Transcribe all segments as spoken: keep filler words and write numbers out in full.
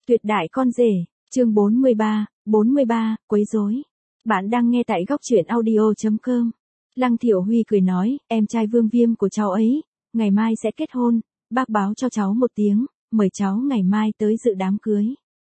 Tuyệt đại con rể, chương bốn mươi ba, bốn mươi ba, quấy rối. Bạn đang nghe tại góc truyện audio chấm com. Lăng Thiệu Huy cười nói, em trai Vương Viêm của cháu ấy, ngày mai sẽ kết hôn, bác báo cho cháu một tiếng, mời cháu ngày mai tới dự đám cưới.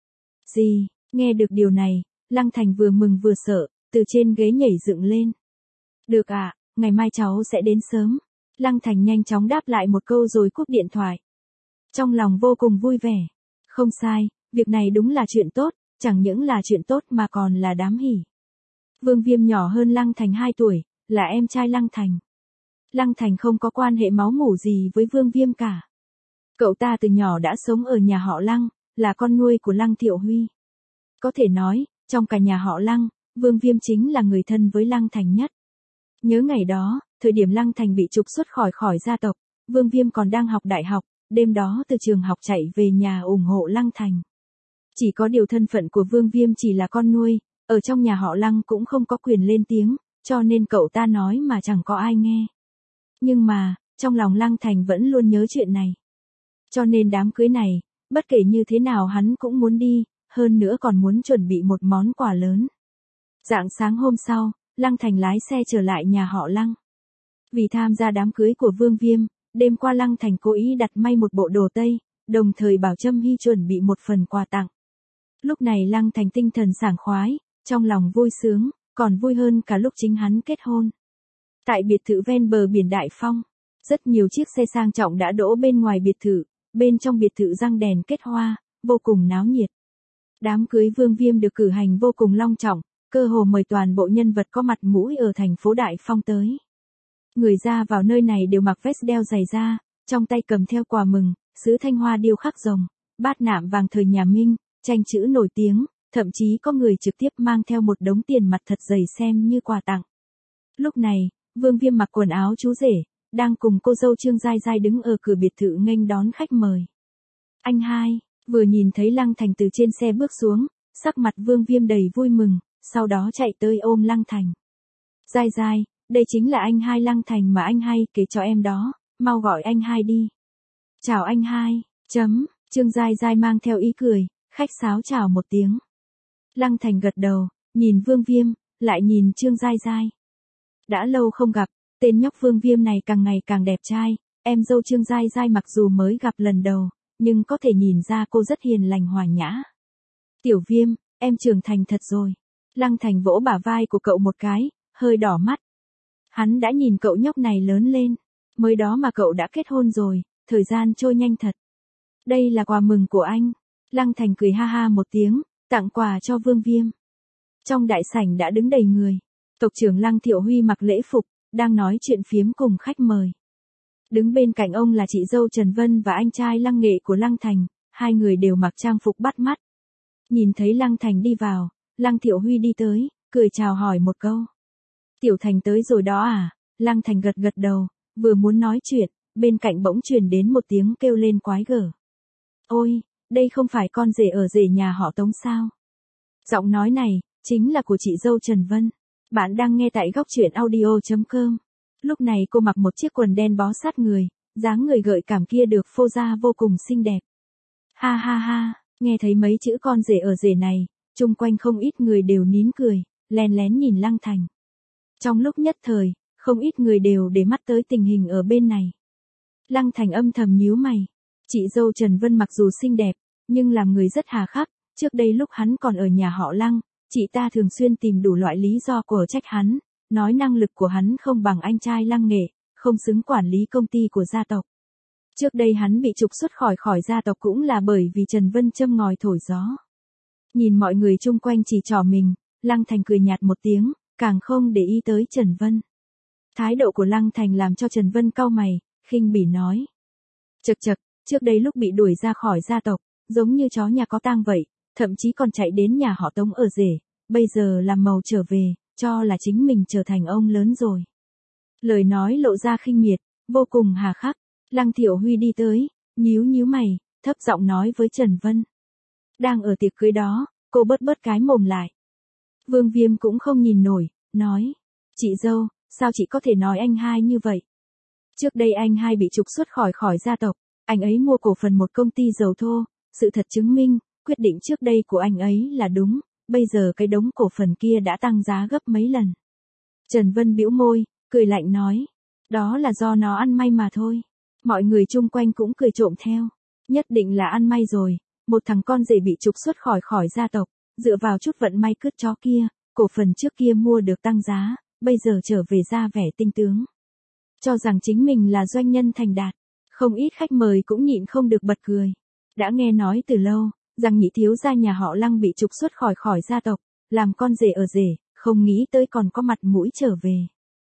Gì, nghe được điều này, Lăng Thành vừa mừng vừa sợ, từ trên ghế nhảy dựng lên. Được ạ, à, ngày mai cháu sẽ đến sớm. Lăng Thành nhanh chóng đáp lại một câu rồi cúp điện thoại. Trong lòng vô cùng vui vẻ. Không sai, việc này đúng là chuyện tốt, chẳng những là chuyện tốt mà còn là đám hỉ. Vương Viêm nhỏ hơn Lăng Thành hai tuổi, là em trai Lăng Thành. Lăng Thành không có quan hệ máu mủ gì với Vương Viêm cả. Cậu ta từ nhỏ đã sống ở nhà họ Lăng, là con nuôi của Lăng Thiệu Huy. Có thể nói, trong cả nhà họ Lăng, Vương Viêm chính là người thân với Lăng Thành nhất. Nhớ ngày đó, thời điểm Lăng Thành bị trục xuất khỏi khỏi gia tộc, Vương Viêm còn đang học đại học, đêm đó từ trường học chạy về nhà ủng hộ Lăng Thành. Chỉ có điều thân phận của Vương Viêm chỉ là con nuôi, ở trong nhà họ Lăng cũng không có quyền lên tiếng, cho nên cậu ta nói mà chẳng có ai nghe. Nhưng mà, trong lòng Lăng Thành vẫn luôn nhớ chuyện này. Cho nên đám cưới này, bất kể như thế nào hắn cũng muốn đi, hơn nữa còn muốn chuẩn bị một món quà lớn. Rạng sáng hôm sau, Lăng Thành lái xe trở lại nhà họ Lăng. Vì tham gia đám cưới của Vương Viêm, đêm qua Lăng Thành cố ý đặt may một bộ đồ Tây, đồng thời bảo Trâm Hy chuẩn bị một phần quà tặng. Lúc này Lăng Thành tinh thần sảng khoái, trong lòng vui sướng, còn vui hơn cả lúc chính hắn kết hôn. Tại biệt thự ven bờ biển Đại Phong, rất nhiều chiếc xe sang trọng đã đỗ bên ngoài biệt thự, bên trong biệt thự răng đèn kết hoa, vô cùng náo nhiệt. Đám cưới Vương Viêm được cử hành vô cùng long trọng, cơ hồ mời toàn bộ nhân vật có mặt mũi ở thành phố Đại Phong tới. Người ra vào nơi này đều mặc vest đeo giày da, trong tay cầm theo quà mừng, sứ thanh hoa điêu khắc rồng, bát nạm vàng thời nhà Minh, tranh chữ nổi tiếng, thậm chí có người trực tiếp mang theo một đống tiền mặt thật dày xem như quà tặng. Lúc này, Vương Viêm mặc quần áo chú rể, đang cùng cô dâu Trương Giai Giai đứng ở cửa biệt thự nghênh đón khách mời. Anh hai, vừa nhìn thấy Lăng Thành từ trên xe bước xuống, sắc mặt Vương Viêm đầy vui mừng, sau đó chạy tới ôm Lăng Thành. Giai Giai, đây chính là anh hai Lăng Thành mà anh hai kể cho em đó, mau gọi anh hai đi. Chào anh hai, chấm, Trương Giai Giai mang theo ý cười, khách sáo chào một tiếng. Lăng Thành gật đầu, nhìn Vương Viêm, lại nhìn Trương Giai Giai. Đã lâu không gặp, tên nhóc Vương Viêm này càng ngày càng đẹp trai, em dâu Trương Giai Giai mặc dù mới gặp lần đầu, nhưng có thể nhìn ra cô rất hiền lành hòa nhã. Tiểu Viêm, em trưởng thành thật rồi. Lăng Thành vỗ bả vai của cậu một cái, hơi đỏ mắt. Hắn đã nhìn cậu nhóc này lớn lên, mới đó mà cậu đã kết hôn rồi, thời gian trôi nhanh thật. Đây là quà mừng của anh. Lăng Thành cười ha ha một tiếng, tặng quà cho Vương Viêm. Trong đại sảnh đã đứng đầy người. Tộc trưởng Lăng Thiệu Huy mặc lễ phục, đang nói chuyện phiếm cùng khách mời. Đứng bên cạnh ông là chị dâu Trần Vân và anh trai Lăng Nghệ của Lăng Thành, hai người đều mặc trang phục bắt mắt. Nhìn thấy Lăng Thành đi vào, Lăng Thiệu Huy đi tới, cười chào hỏi một câu. Tiểu Thành tới rồi đó à? Lăng Thành gật gật đầu, vừa muốn nói chuyện, bên cạnh bỗng truyền đến một tiếng kêu lên quái gở. Ôi, đây không phải con rể ở rể nhà họ Tống sao? Giọng nói này, chính là của chị dâu Trần Vân. Bạn đang nghe tại góc truyện audio chấm com. Lúc này cô mặc một chiếc quần đen bó sát người, dáng người gợi cảm kia được phô ra vô cùng xinh đẹp. Ha ha ha, nghe thấy mấy chữ con rể ở rể này, chung quanh không ít người đều nín cười, lén lén nhìn Lăng Thành. Trong lúc nhất thời, không ít người đều để mắt tới tình hình ở bên này. Lăng Thành âm thầm nhíu mày. Chị dâu Trần Vân mặc dù xinh đẹp, nhưng làm người rất hà khắc, trước đây lúc hắn còn ở nhà họ Lăng, chị ta thường xuyên tìm đủ loại lý do của trách hắn, nói năng lực của hắn không bằng anh trai Lăng Nghệ, không xứng quản lý công ty của gia tộc. Trước đây hắn bị trục xuất khỏi khỏi gia tộc cũng là bởi vì Trần Vân châm ngòi thổi gió. Nhìn mọi người chung quanh chỉ trỏ mình, Lăng Thành cười nhạt một tiếng, càng không để ý tới Trần Vân. Thái độ của Lăng Thành làm cho Trần Vân cau mày, khinh bỉ nói. Chậc chậc, trước đây lúc bị đuổi ra khỏi gia tộc, giống như chó nhà có tang vậy, thậm chí còn chạy đến nhà họ Tống ở rể, bây giờ làm màu trở về, cho là chính mình trở thành ông lớn rồi. Lời nói lộ ra khinh miệt, vô cùng hà khắc. Lăng Thiệu Huy đi tới, nhíu nhíu mày, thấp giọng nói với Trần Vân. Đang ở tiệc cưới đó, cô bớt bớt cái mồm lại. Vương Viêm cũng không nhìn nổi, nói. Chị dâu, sao chị có thể nói anh hai như vậy? Trước đây anh hai bị trục xuất khỏi khỏi gia tộc, anh ấy mua cổ phần một công ty dầu thô, sự thật chứng minh, quyết định trước đây của anh ấy là đúng, bây giờ cái đống cổ phần kia đã tăng giá gấp mấy lần. Trần Vân bĩu môi, cười lạnh nói, đó là do nó ăn may mà thôi. Mọi người chung quanh cũng cười trộm theo, nhất định là ăn may rồi, một thằng con rể bị trục xuất khỏi khỏi gia tộc, dựa vào chút vận may cứt chó kia, cổ phần trước kia mua được tăng giá, bây giờ trở về ra vẻ tinh tướng. Cho rằng chính mình là doanh nhân thành đạt, không ít khách mời cũng nhịn không được bật cười. Đã nghe nói từ lâu, rằng nhị thiếu gia nhà họ Lăng bị trục xuất khỏi khỏi gia tộc, làm con rể ở rể, không nghĩ tới còn có mặt mũi trở về.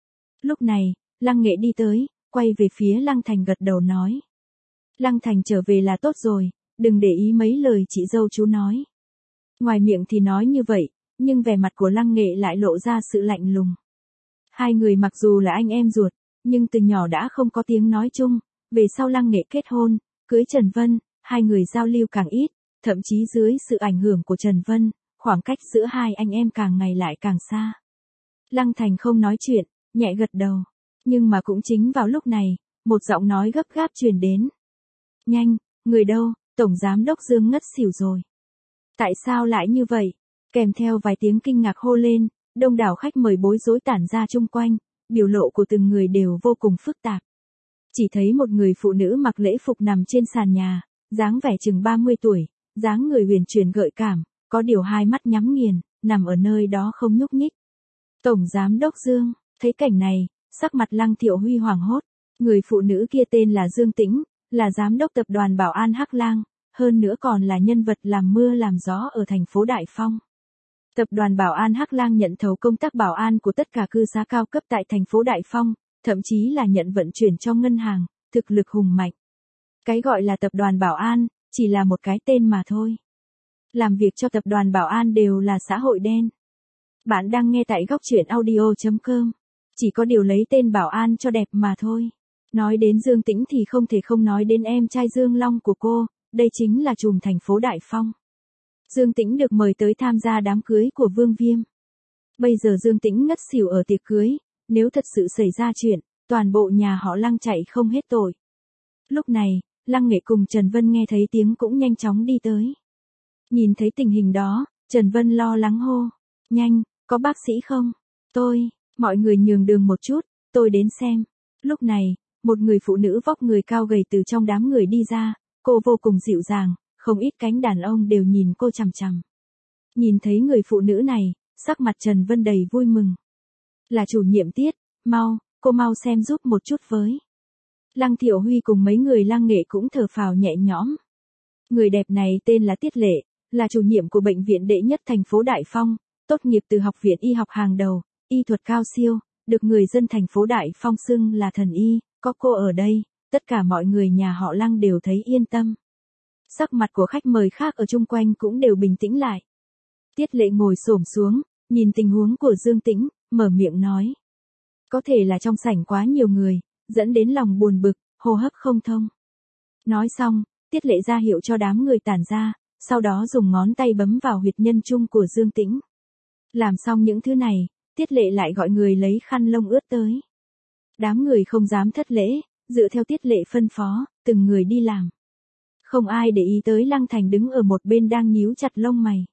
Lúc này, Lăng Nghệ đi tới, quay về phía Lăng Thành gật đầu nói. Lăng Thành trở về là tốt rồi, đừng để ý mấy lời chị dâu chú nói. Ngoài miệng thì nói như vậy, nhưng vẻ mặt của Lăng Nghệ lại lộ ra sự lạnh lùng. Hai người mặc dù là anh em ruột, nhưng từ nhỏ đã không có tiếng nói chung, về sau Lăng Nghệ kết hôn, cưới Trần Vân, hai người giao lưu càng ít, thậm chí dưới sự ảnh hưởng của Trần Vân, khoảng cách giữa hai anh em càng ngày lại càng xa. Lăng Thành không nói chuyện, nhẹ gật đầu, nhưng mà cũng chính vào lúc này, một giọng nói gấp gáp truyền đến. Nhanh, người đâu, Tổng Giám Đốc Dương ngất xỉu rồi. Tại sao lại như vậy? Kèm theo vài tiếng kinh ngạc hô lên, đông đảo khách mời bối rối tản ra chung quanh, biểu lộ của từng người đều vô cùng phức tạp. Chỉ thấy một người phụ nữ mặc lễ phục nằm trên sàn nhà, dáng vẻ chừng ba mươi tuổi, dáng người huyền chuyển gợi cảm, có điều hai mắt nhắm nghiền, nằm ở nơi đó không nhúc nhích. Tổng Giám Đốc Dương, thấy cảnh này, sắc mặt Lăng Thiệu Huy hoảng hốt, người phụ nữ kia tên là Dương Tĩnh, là giám đốc tập đoàn Bảo An Hắc Lang, hơn nữa còn là nhân vật làm mưa làm gió ở thành phố Đại Phong. Tập đoàn Bảo An Hắc Lang nhận thầu công tác bảo an của tất cả cư xá cao cấp tại thành phố Đại Phong, thậm chí là nhận vận chuyển cho ngân hàng, thực lực hùng mạnh. Cái gọi là tập đoàn Bảo An, chỉ là một cái tên mà thôi. Làm việc cho tập đoàn Bảo An đều là xã hội đen. Bạn đang nghe tại góc truyện audio chấm com. Chỉ có điều lấy tên Bảo An cho đẹp mà thôi. Nói đến Dương Tĩnh thì không thể không nói đến em trai Dương Long của cô, đây chính là trùm thành phố Đại Phong. Dương Tĩnh được mời tới tham gia đám cưới của Vương Viêm. Bây giờ Dương Tĩnh ngất xỉu ở tiệc cưới, nếu thật sự xảy ra chuyện, toàn bộ nhà họ Lăng chạy không hết tội. Lúc này, Lăng Nghệ cùng Trần Vân nghe thấy tiếng cũng nhanh chóng đi tới. Nhìn thấy tình hình đó, Trần Vân lo lắng hô, nhanh, có bác sĩ không? Tôi, mọi người nhường đường một chút, tôi đến xem. Lúc này, một người phụ nữ vóc người cao gầy từ trong đám người đi ra, cô vô cùng dịu dàng, không ít cánh đàn ông đều nhìn cô chằm chằm. Nhìn thấy người phụ nữ này, sắc mặt Trần Vân đầy vui mừng. Là chủ nhiệm Tiết, mau, cô mau xem giúp một chút với. Lăng Thiệu Huy cùng mấy người Lăng Nghệ cũng thở phào nhẹ nhõm. Người đẹp này tên là Tiết Lệ, là chủ nhiệm của bệnh viện đệ nhất thành phố Đại Phong, tốt nghiệp từ học viện y học hàng đầu, y thuật cao siêu, được người dân thành phố Đại Phong xưng là thần y, có cô ở đây, tất cả mọi người nhà họ Lăng đều thấy yên tâm. Sắc mặt của khách mời khác ở chung quanh cũng đều bình tĩnh lại. Tiết Lệ ngồi xổm xuống, nhìn tình huống của Dương Tĩnh, mở miệng nói. Có thể là trong sảnh quá nhiều người, dẫn đến lòng buồn bực, hô hấp không thông. Nói xong, Tiết Lệ ra hiệu cho đám người tản ra, sau đó dùng ngón tay bấm vào huyệt nhân trung của Dương Tĩnh. Làm xong những thứ này, Tiết Lệ lại gọi người lấy khăn lông ướt tới. Đám người không dám thất lễ, dựa theo Tiết Lệ phân phó, từng người đi làm. Không ai để ý tới Lăng Thành đứng ở một bên đang nhíu chặt lông mày.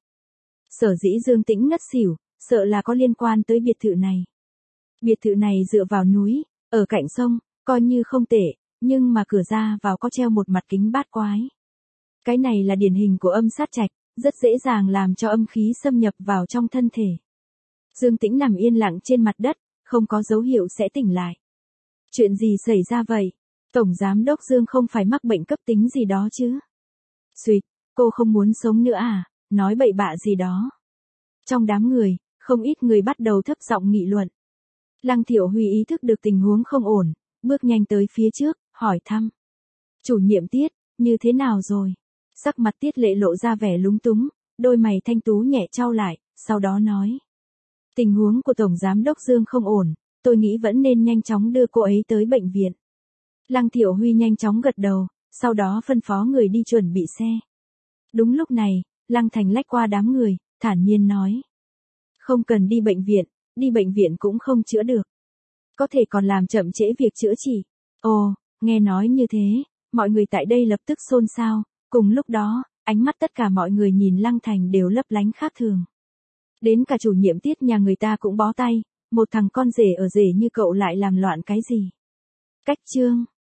Sở dĩ Dương Tĩnh ngất xỉu, sợ là có liên quan tới biệt thự này. Biệt thự này dựa vào núi, ở cạnh sông, coi như không tệ, nhưng mà cửa ra vào có treo một mặt kính bát quái. Cái này là điển hình của âm sát trạch, rất dễ dàng làm cho âm khí xâm nhập vào trong thân thể. Dương Tĩnh nằm yên lặng trên mặt đất, không có dấu hiệu sẽ tỉnh lại. Chuyện gì xảy ra vậy? Tổng Giám Đốc Dương không phải mắc bệnh cấp tính gì đó chứ? Xuyệt, cô không muốn sống nữa à? Nói bậy bạ gì đó. Trong đám người, không ít người bắt đầu thấp giọng nghị luận. Lăng Thiệu Huy ý thức được tình huống không ổn, bước nhanh tới phía trước, hỏi thăm. Chủ nhiệm Tiết, như thế nào rồi? Sắc mặt Tiết Lệ lộ ra vẻ lúng túng, đôi mày thanh tú nhẹ chau lại, sau đó nói. Tình huống của Tổng Giám Đốc Dương không ổn, tôi nghĩ vẫn nên nhanh chóng đưa cô ấy tới bệnh viện. Lăng Thiệu Huy nhanh chóng gật đầu, sau đó phân phó người đi chuẩn bị xe. Đúng lúc này, Lăng Thành lách qua đám người, thản nhiên nói. Không cần đi bệnh viện, đi bệnh viện cũng không chữa được. Có thể còn làm chậm trễ việc chữa trị. Ồ, nghe nói như thế, mọi người tại đây lập tức xôn xao, cùng lúc đó, Ánh mắt tất cả mọi người nhìn Lăng Thành đều lấp lánh khác thường. Đến cả chủ nhiệm tiết nhà người ta cũng bó tay, một thằng con rể ở rể như cậu lại làm loạn cái gì. Cách chương